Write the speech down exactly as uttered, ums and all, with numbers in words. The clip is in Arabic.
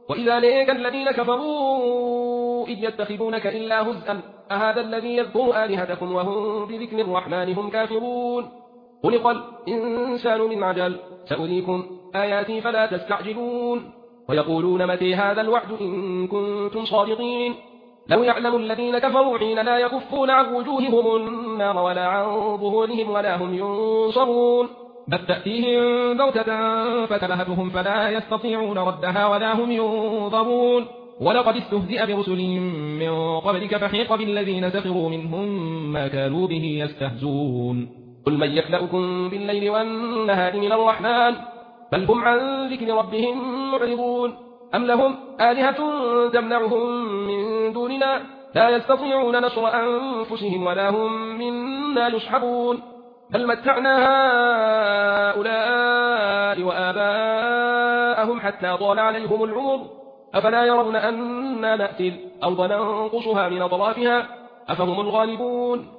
وإذا ليك الذين كفروا إذ يتخذونك إلا هزءا أهذا الذي يذكر آلهتكم وهم بذكر الرحمن هم كافرون خلق الإنسان من عجل سأريكم آياتي فلا تستعجلون ويقولون متى هذا الوعد إن كنتم صادقين لو يعلم الذين كفروا حين لا يكفون عن وجوههم النار ولا عن ظهورهم ولا هم ينصرون بل تأتيهم بغتة فتبهتهم فلا يستطيعون ردها ولا هم ينظرون ولقد استهزئ برسل من قبلك فحيق بالذين سخروا منهم ما كانوا به يستهزون قل من يكلؤكم بالليل والنهار من الرحمن بل هم عن ذكر ربهم معرضون أم لهم آلهة تمنعهم من دوننا لا يستطيعون نصر أنفسهم ولا هم منا يسحبون بل متعنا هؤلاء وآباءهم حتى طال عليهم العمر أفلا يرون أننا نأتي الأرض ننقصها من أطرافها أفهم الغالبون